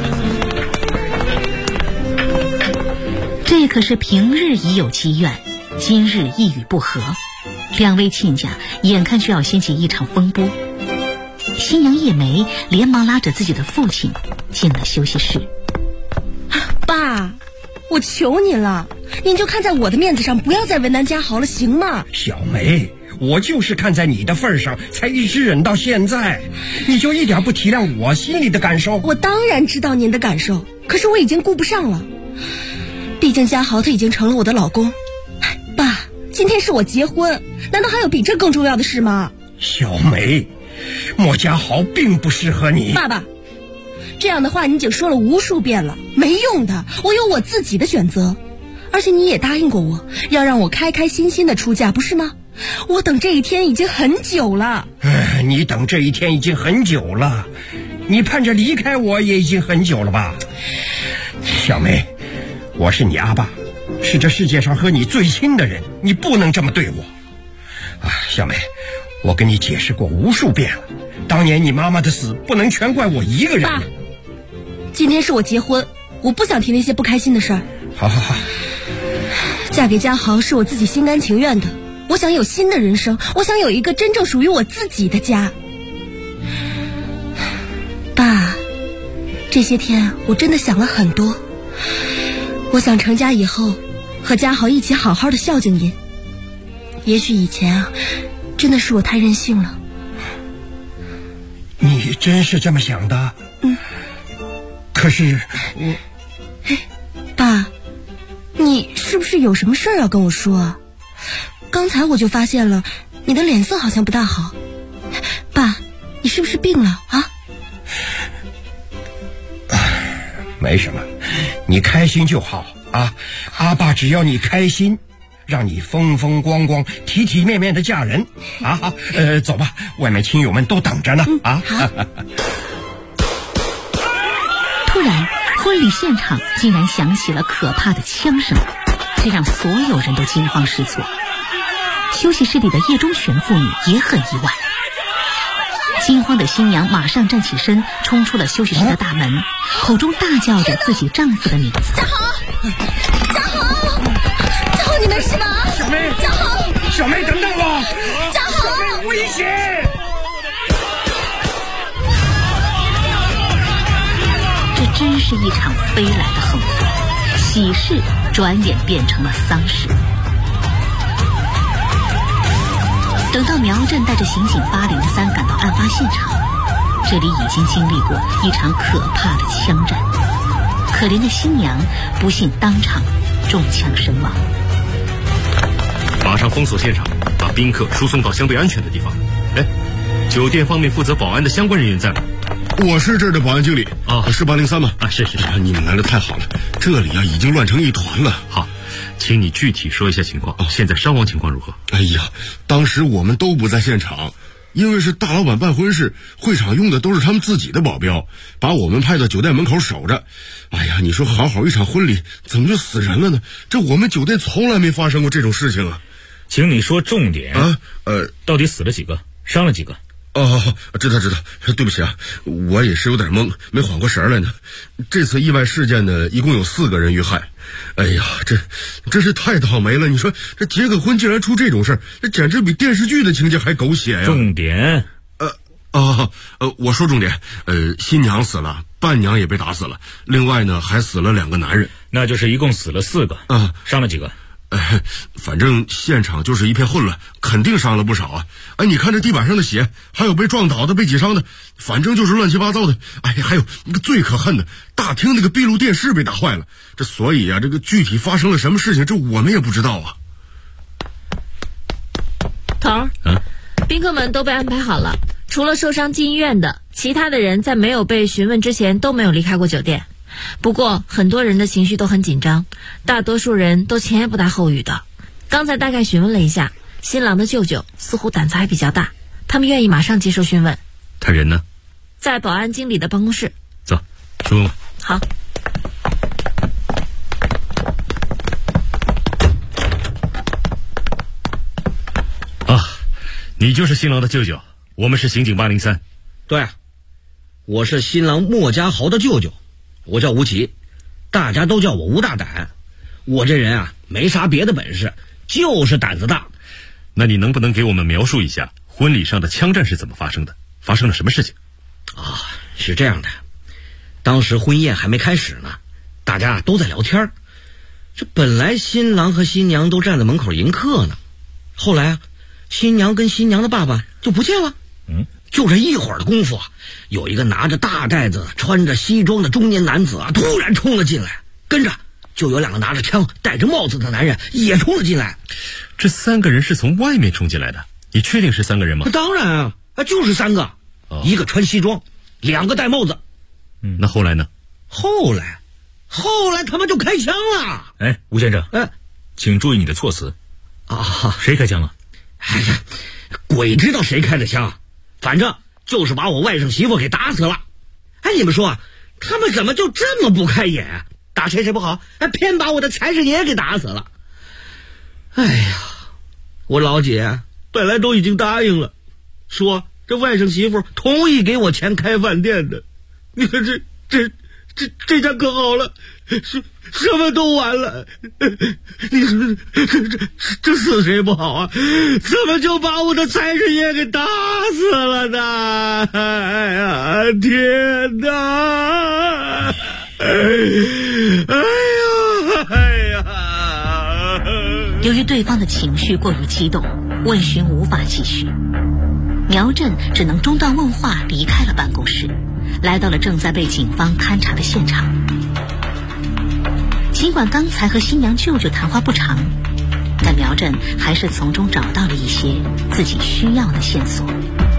这可是平日已有积怨，今日一语不合，两位亲家眼看就要掀起一场风波。新娘叶梅连忙拉着自己的父亲进了休息室。 爸，我求你了，您就看在我的面子上，不要再为难嘉豪了，行吗？ 小梅，我就是看在你的份上才一直忍到现在，你就一点不体谅我心里的感受？ 我当然知道您的感受，可是我已经顾不上了。毕竟嘉豪他已经成了我的老公。爸，今天是我结婚，难道还有比这更重要的事吗？ 小梅，莫嘉豪并不适合你。 爸爸，这样的话你已经说了无数遍了，没用的，我有我自己的选择。而且你也答应过我，要让我开开心心的出嫁，不是吗？我等这一天已经很久了。 你等这一天已经很久了，你盼着离开我也已经很久了吧？小梅，我是你阿爸，是这世界上和你最亲的人，你不能这么对我。小梅，我跟你解释过无数遍了，当年你妈妈的死不能全怪我一个人。 爸，今天是我结婚，我不想提那些不开心的事儿。 好， 嫁给嘉豪是我自己心甘情愿的，我想有新的人生，我想有一个真正属于我自己的家。爸，这些天我真的想了很多，我想成家以后和嘉豪一起好好的孝敬您。也许以前真的是我太任性了。 你真是这么想的？可是爸，你是不是有什么事儿要跟我说啊？刚才我就发现了，你的脸色好像不大好。爸，你是不是病了啊？ 没什么，你开心就好啊！阿爸只要你开心，让你风风光光、体体面面的嫁人啊！走吧，外面亲友们都等着呢啊！ 突然，婚礼现场竟然响起了可怕的枪声，这让所有人都惊慌失措。休息室里的叶中璇父女也很意外。惊慌的新娘马上站起身，冲出了休息室的大门，口中大叫着自己丈夫的名字。 嘉豪，你没事吧？ 小梅， 嘉豪， 小梅，等等我！ 嘉豪， 小梅，危险！ 这真是一场飞来的横祸，喜事转眼变成了丧事。等到苗震带着刑警803赶到案发现场，这里已经经历过一场可怕的枪战，可怜的新娘不幸当场中枪身亡。 马上封锁现场，把宾客输送到相对安全的地方。酒店方面负责保安的相关人员在吗？ 我是这儿的保安经理是803吗？ 是。 你们来的太好了，这里已经乱成一团了。 好，请你具体说一下情况。现在伤亡情况如何？ 哎呀，当时我们都不在现场，因为是大老板办婚事，会场用的都是他们自己的保镖，把我们派到酒店门口守着。哎呀，你说好好一场婚礼，怎么就死人了呢？这我们酒店从来没发生过这种事情啊！ 请你说重点到底死了几个，伤了几个？ 知道，对不起啊，我也是有点懵，没缓过神来呢。这次意外事件呢，一共有4个人遇害。哎呀，这是太倒霉了！你说这结个婚竟然出这种事儿，这简直比电视剧的情节还狗血呀！ 重点， 我说重点，新娘死了，伴娘也被打死了，另外呢还死了2个男人， 那就是一共死了4个。伤了几个？ 反正现场就是一片混乱，肯定伤了不少啊！哎，你看这地板上的血，还有被撞倒的、被挤伤的，反正就是乱七八糟的。哎，还有那个最可恨的，大厅那个闭路电视被打坏了。这所以啊，这个具体发生了什么事情，这我们也不知道啊。 头儿，宾客们都被安排好了，除了受伤进医院的，其他的人在没有被询问之前都没有离开过酒店。不过很多人的情绪都很紧张，大多数人都前言不搭后语的。刚才大概询问了一下，新郎的舅舅似乎胆子还比较大，他们愿意马上接受讯问。 他人呢？ 在保安经理的办公室。 走，去问问。 好。 你就是新郎的舅舅，我们是刑警803。 对，我是新郎莫家豪的舅舅，我叫吴奇，大家都叫我吴大胆。我这人啊，没啥别的本事，就是胆子大。 那你能不能给我们描述一下婚礼上的枪战是怎么发生的？发生了什么事情？ 是这样的，当时婚宴还没开始呢，大家都在聊天。这本来新郎和新娘都站在门口迎客呢，后来啊，新娘跟新娘的爸爸就不见了。就这一会儿的功夫啊，有一个拿着大袋子、穿着西装的中年男子啊，突然冲了进来，跟着就有2个拿着枪、戴着帽子的男人也冲了进来。 这3个人是从外面冲进来的，你确定是3个人吗？ 当然啊，就是3个，一个穿西装，2个戴帽子。 那后来呢？ 后来他们就开枪了。 哎，吴先生，请注意你的措辞啊！ 谁开枪了？ 哎呀，鬼知道谁开的枪，反正就是把我外甥媳妇给打死了。哎，你们说他们怎么就这么不开眼？打谁不好，还偏把我的财神爷给打死了。哎呀，我老姐本来都已经答应了，说这外甥媳妇同意给我钱开饭店的。你看这下可好了，什么都完了。你说这死谁不好啊？怎么就把我的财神爷给打死了呢？哎呀，天哪！哎呀！ 由于对方的情绪过于激动，问询无法继续，苗振只能中断问话，离开了办公室，来到了正在被警方勘查的现场。尽管刚才和新娘舅舅谈话不长，但苗振还是从中找到了一些自己需要的线索。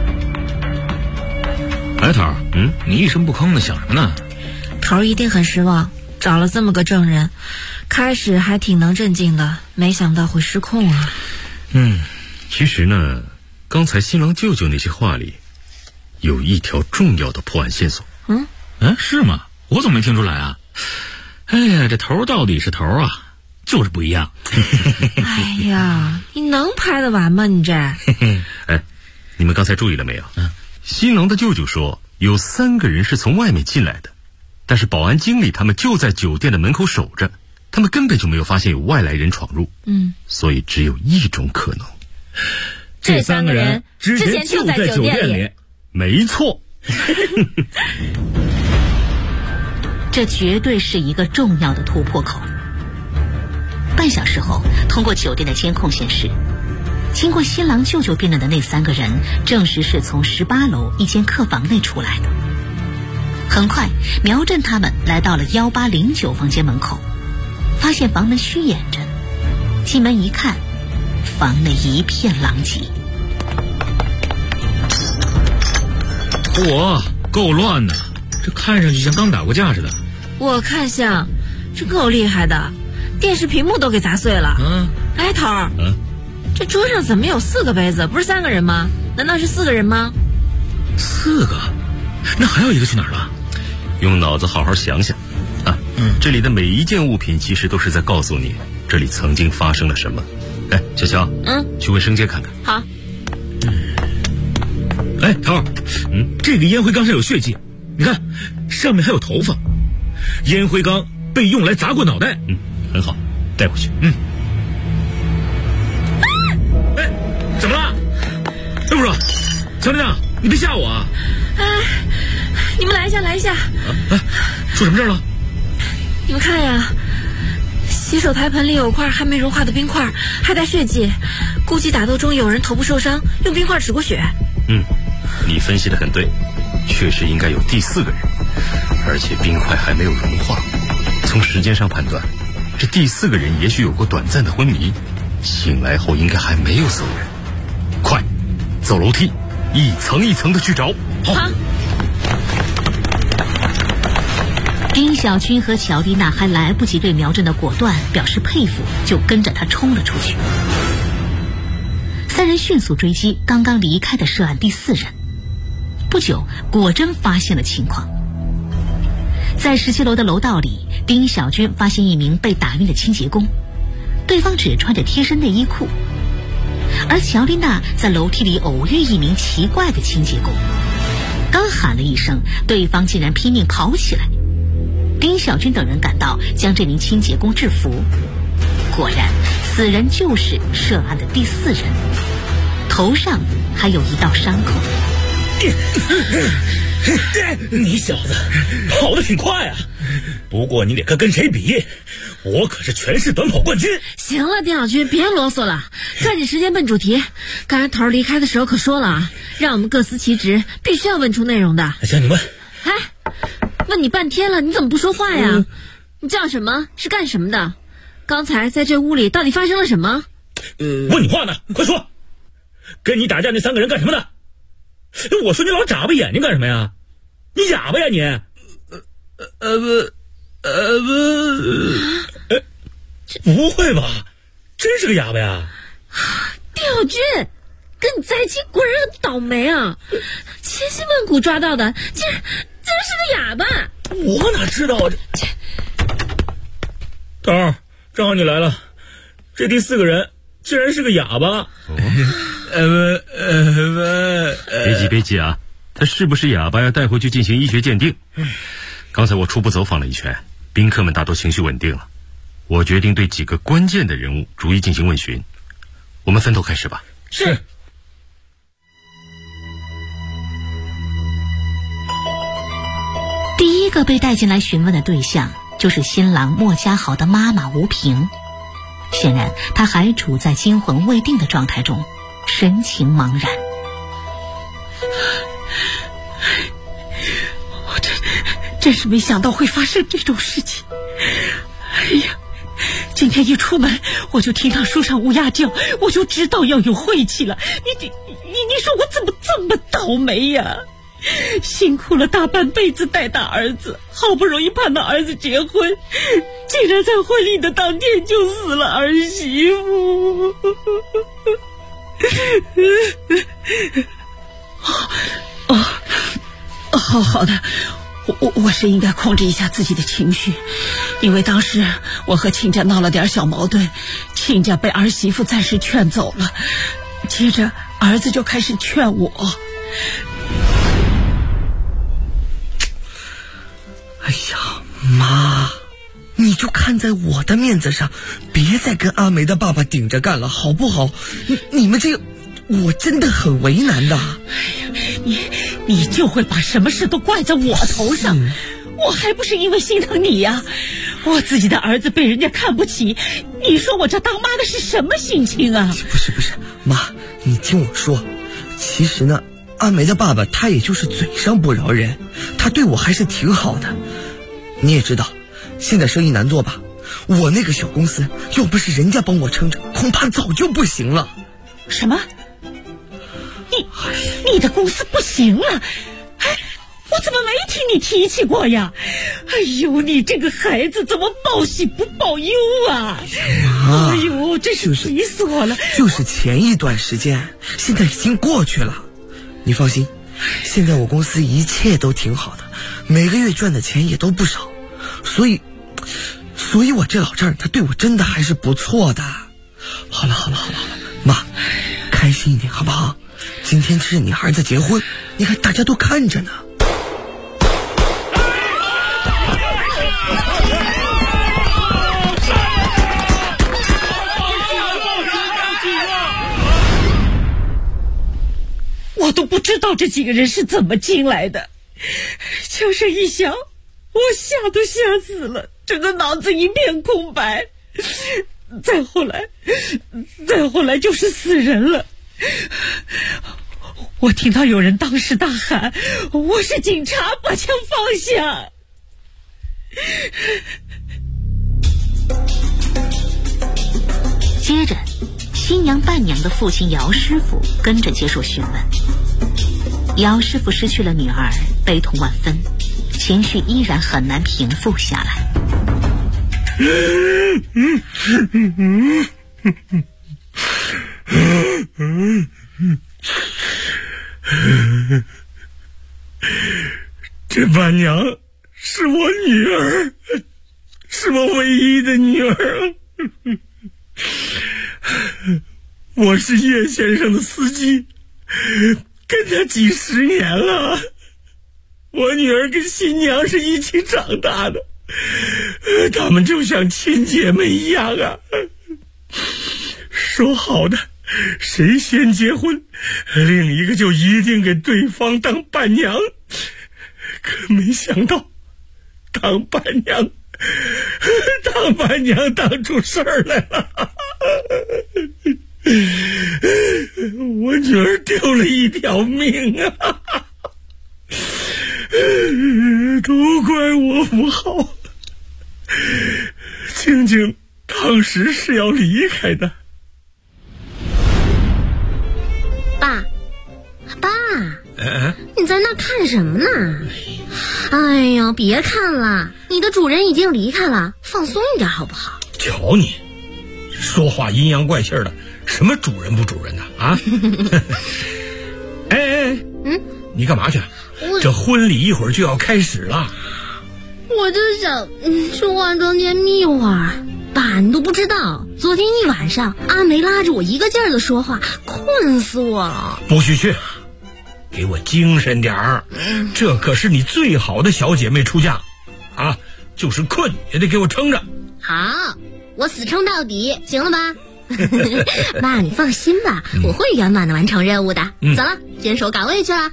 哎，头儿，你一声不吭的想什么呢？ 头儿一定很失望，找了这么个证人，开始还挺能镇静的，没想到会失控啊。 其实呢，刚才新郎舅舅那些话里有一条重要的破案线索。 是吗？我怎么没听出来啊？哎呀，这头到底是头啊，就是不一样。 哎呀，你能拍得完吗？你这哎，你们刚才注意了没有？新郎的舅舅说有3个人是从外面进来的，但是保安经理他们就在酒店的门口守着，他们根本就没有发现有外来人闯入。所以只有一种可能， 这3个人之前就在酒店里。 没错。 这绝对是一个重要的突破口。半小时后，通过酒店的监控显示，经过新郎舅舅辨认的那3个人，证实是从18楼一间客房内出来的。很快，苗振他们来到了1809房间门口，发现房门虚掩着。进门一看，房内一片狼藉。 嚯，够乱的，这看上去像刚打过架似的。 我看像，这够厉害的，电视屏幕都给砸碎了。哎，头儿，这桌上怎么有4个杯子？不是3个人吗？难道是4个人吗 ？4个？那还有一个去哪儿了？ 用脑子好好想想啊！这里的每一件物品其实都是在告诉你这里曾经发生了什么。哎，小乔，去卫生间看看。 好。 哎，头儿，这个烟灰缸上有血迹，你看上面还有头发，烟灰缸被用来砸过脑袋。 很好，带回去。 哎，怎么了？哎，不是，小队长，你别吓我啊！ 你们来一下。 出什么事了？ 你们看呀， 洗手台盆里有块还没融化的冰块，还带血迹，估计打斗中有人头部受伤，用冰块止过血。 你分析得很对，确实应该有第4个人，而且冰块还没有融化。从时间上判断，这第4个人也许有过短暂的昏迷，醒来后应该还没有走人。快，走楼梯，一层一层的去找。好。 丁小军和乔丽娜还来不及对苗真的果断表示佩服，就跟着他冲了出去。3人迅速追击刚刚离开的涉案第4人，不久果真发现了情况。在17楼的楼道里，丁小军发现一名被打晕的清洁工，对方只穿着贴身内衣裤。而乔丽娜在楼梯里偶遇一名奇怪的清洁工，刚喊了一声，对方竟然拼命跑起来。丁小军等人赶到，将这名清洁工制服。果然，此人就是涉案的第4人，头上还有一道伤口。 你小子跑得挺快啊，不过你得跟谁比？我可是全市短跑冠军。 行了，丁小军，别啰嗦了，抓紧时间奔主题。刚才头离开的时候可说了啊，让我们各司其职，必须要问出内容的。 行，你问。 问你半天了，你怎么不说话呀？你叫什么？是干什么的？刚才在这屋里到底发生了什么？ 问你话呢，快说！跟你打架那3个人干什么的？我说你老眨巴眼睛干什么呀？你哑巴呀你？不会吧？真是个哑巴呀？ 丁小军，跟你在一起果然很倒霉啊！千辛万苦抓到的，竟然是个哑巴！ 我哪知道啊？头儿，正好你来了，这第4个人竟然是个哑巴。别急啊，他是不是哑巴要带回去进行医学鉴定。刚才我初步走访了一圈，宾客们大多情绪稳定了，我决定对几个关键的人物逐一进行问询。我们分头开始吧。 是。 第一个被带进来询问的对象就是新郎莫家豪的妈妈吴萍。显然她还处在惊魂未定的状态中，神情茫然。 我真是没想到会发生这种事情。哎呀，今天一出门我就听到树上乌鸦叫，我就知道要有晦气了。你说我怎么这么倒霉呀？辛苦了大半辈子带大儿子，好不容易盼到儿子结婚，竟然在婚礼的当天就死了儿媳妇。好的，我是应该控制一下自己的情绪，因为当时我和亲家闹了点小矛盾，亲家被儿媳妇暂时劝走了，接着儿子就开始劝我。 哎呀，妈，你就看在我的面子上，别再跟阿梅的爸爸顶着干了，好不好？你们这个，我真的很为难的。 哎呀，你就会把什么事都怪在我头上，我还不是因为心疼你呀？我自己的儿子被人家看不起，你说我这当妈的是什么心情啊？ 不是，妈，你听我说，其实呢，阿梅的爸爸他也就是嘴上不饶人，他对我还是挺好的。你也知道，现在生意难做吧？我那个小公司要不是人家帮我撑着，恐怕早就不行了。 什么？你的公司不行了？哎，我怎么没听你提起过呀？哎呦，你这个孩子怎么报喜不报忧啊？哎呦，真是急死我了！ 就是前一段时间，现在已经过去了。你放心，现在我公司一切都挺好的，每个月赚的钱也都不少，所以我这老丈人他对我真的还是不错的。好了，妈，开心一点好不好？今天是你儿子结婚，你看大家都看着呢。 我都不知道这几个人是怎么进来的，就这一想，我吓都吓死了，整个脑子一片空白。 再后来就是死人了。我听到有人当时大喊：“我是警察，把枪放下！” 接着，新娘伴娘的父亲姚师傅跟着接受询问。姚师傅失去了女儿，悲痛万分，情绪依然很难平复下来。 这伴娘是我女儿，是我唯一的女儿。我是叶先生的司机，跟他几十年了。我女儿跟新娘是一起长大的，他们就像亲姐妹一样啊。说好的，谁先结婚，另一个就一定给对方当伴娘。可没想到，当伴娘当出事儿来了。我女儿丢了一条命啊！都怪我不好。静静当时是要离开的。 爸，你在那看什么呢？哎呀，别看了，你的主人已经离开了，放松一点好不好？ 瞧你，说话阴阳怪气的，什么主人不主人的啊？哎，你干嘛去？这婚礼一会儿就要开始了。 我就想去化妆间眯会儿。爸，你都不知道，昨天一晚上阿梅拉着我一个劲儿的说话，困死我了。 不许去，给我精神点儿。这可是你最好的小姐妹出嫁啊，就是困也得给我撑着。 好，我死撑到底，行了吧？爸，你放心吧，我会圆满的完成任务的。走了，坚守岗位去了。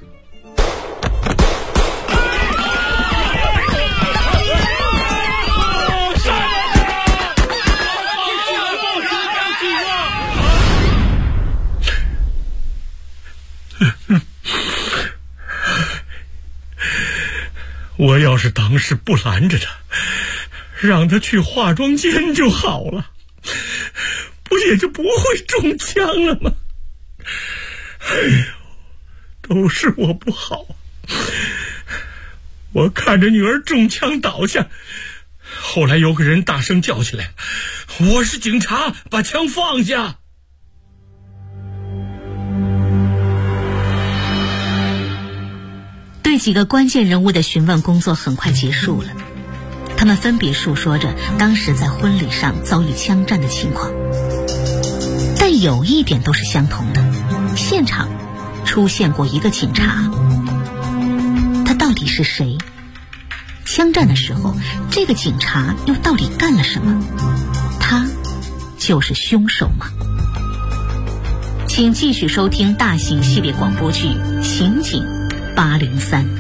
我要是当时不拦着他，让他去化妆间就好了，不也就不会中枪了吗？哎呦，都是我不好。我看着女儿中枪倒下，后来有个人大声叫起来：“我是警察，把枪放下！” 对几个关键人物的询问工作很快结束了，他们分别述说着当时在婚礼上遭遇枪战的情况，但有一点都是相同的，现场出现过一个警察。他到底是谁？枪战的时候，这个警察又到底干了什么？他就是凶手吗？请继续收听大型系列广播剧《刑警803》。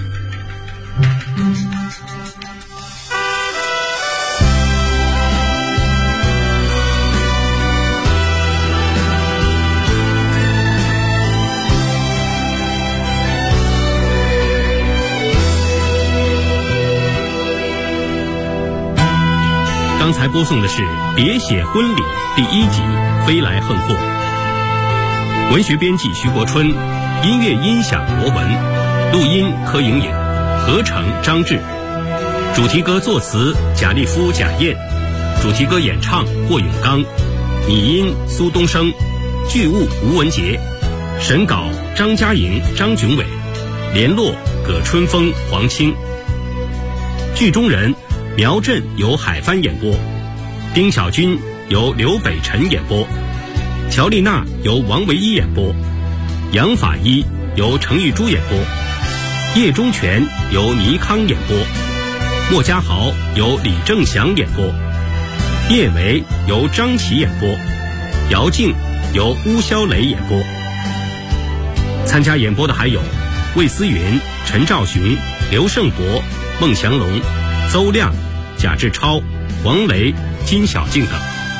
刚才播送的是《别写婚礼》第1集《飞来横祸》，文学编辑徐国春，音乐音响罗文，录音柯莹莹，合成张志，主题歌作词贾立夫、贾燕，主题歌演唱霍永刚，拟音苏东升，剧务吴文杰，审稿张嘉莹、张炯伟，联络葛春风、黄青。剧中人苗震由海帆演播，丁小军由刘北辰演播，乔丽娜由王维一演播，杨法医由程玉珠演播，叶忠全由倪康演播，莫家豪由李正祥演播，叶维由张琪演播，姚静由巫潇雷演播。参加演播的还有魏思云、陈兆雄、刘胜博、孟祥龙、邹亮、贾志超、黄雷、金小静等。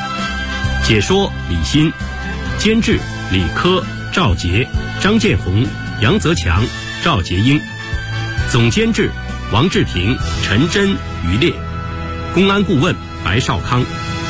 解说李欣，监制李科、赵杰、张建红、杨泽强、赵杰英，总监制王志平、陈真、于烈，公安顾问白少康。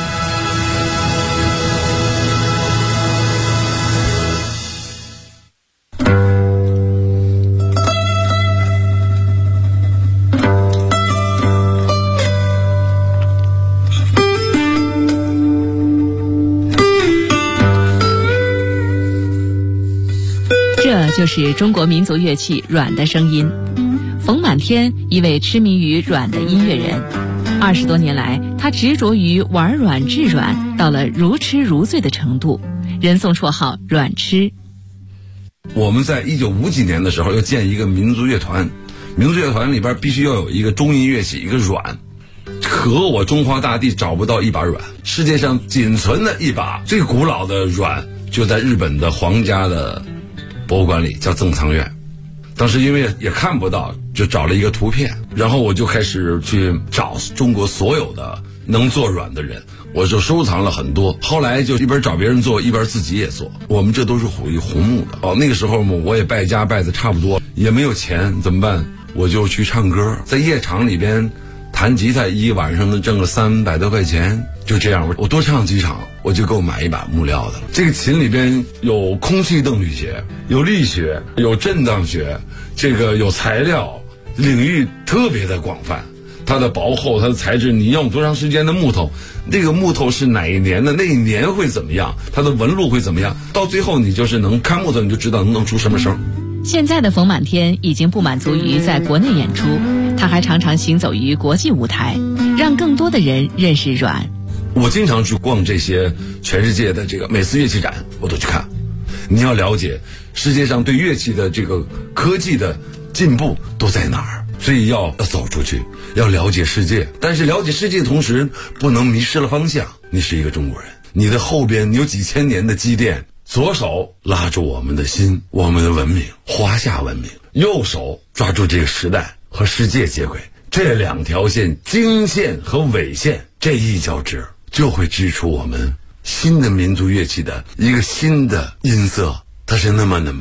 这就是中国民族乐器阮的声音。冯满天，一位痴迷于阮的音乐人，20多年来，他执着于玩阮制阮，到了如痴如醉的程度，人送绰号阮痴。 我们在1950几年的时候要建一个民族乐团，民族乐团里边必须要有一个中音乐器，一个阮。可我中华大地找不到一把阮，世界上仅存的一把最古老的阮就在日本的皇家的博物馆里，叫赠藏院。当时因为也看不到，就找了一个图片，然后我就开始去找中国所有的能做阮的人，我就收藏了很多。后来就一边找别人做，一边自己也做。我们这都是属于红木的。那个时候嘛，我也败家败的差不多，也没有钱，怎么办？我就去唱歌，在夜场里边弹吉他，一晚上能挣个300多块钱。就这样，我多唱几场，我就够买一把木料的。这个琴里边有空气动力学，有力学，有震荡学，这个有材料，领域特别的广泛。它的薄厚，它的材质，你用多长时间的木头，那个木头是哪一年的，那一年会怎么样，它的纹路会怎么样，到最后你就是能看木头，你就知道能出什么声。 现在的冯满天已经不满足于在国内演出，他还常常行走于国际舞台，让更多的人认识阮。 我经常去逛这些全世界的这个每次乐器展，我都去看。你要了解世界上对乐器的这个科技的进步都在哪儿，所以要走出去，要了解世界。但是了解世界的同时，不能迷失了方向。你是一个中国人，你的后边有几千年的积淀，左手拉住我们的心，我们的文明，华夏文明；右手抓住这个时代和世界接轨。这两条线，经线和纬线，这一交织，就会织出我们新的民族乐器的一个新的音色，它是那么的美。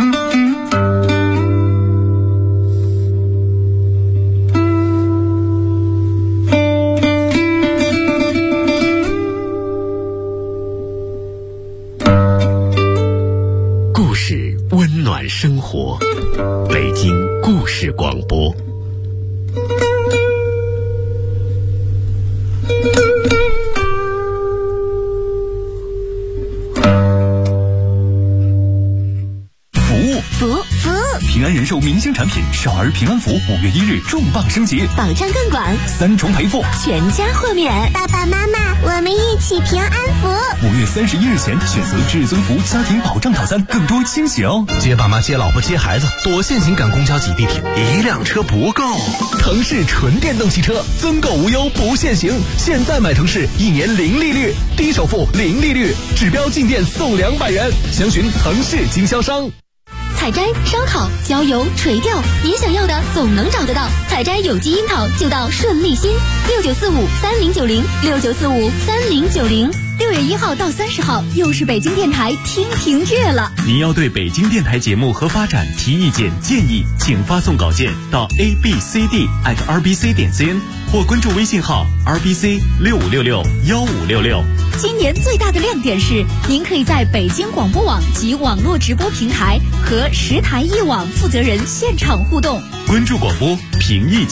故事温暖生活，北京故事广播。 平安人寿明星产品少儿平安福5月1日重磅升级， 保障更广 ，3重赔付， 全家豁免。 爸爸妈妈，我们一起平安福。 5月31日前选择至尊福家庭保障套餐，更多惊喜哦！ 接爸妈、接老婆、接孩子，多限行赶公交挤地铁， 一辆车不够。腾势纯电动汽车，增购无忧不限行，现在买腾势1年零利率，低首付零利率，指标进店送200元，详询腾势经销商。 采摘、烧烤、浇油、垂钓，你想要的总能找得到。采摘有机樱桃就到顺利新，69453090，69453090。6月1号到30号，又是北京电台听评月了。 您要对北京电台节目和发展提意见建议，请发送稿件到 abcd@rbc.cn 或关注微信号 rbc65661566。 今年最大的亮点是，您可以在北京广播网及网络直播平台和10台1网负责人现场互动。 关注广播，评意见。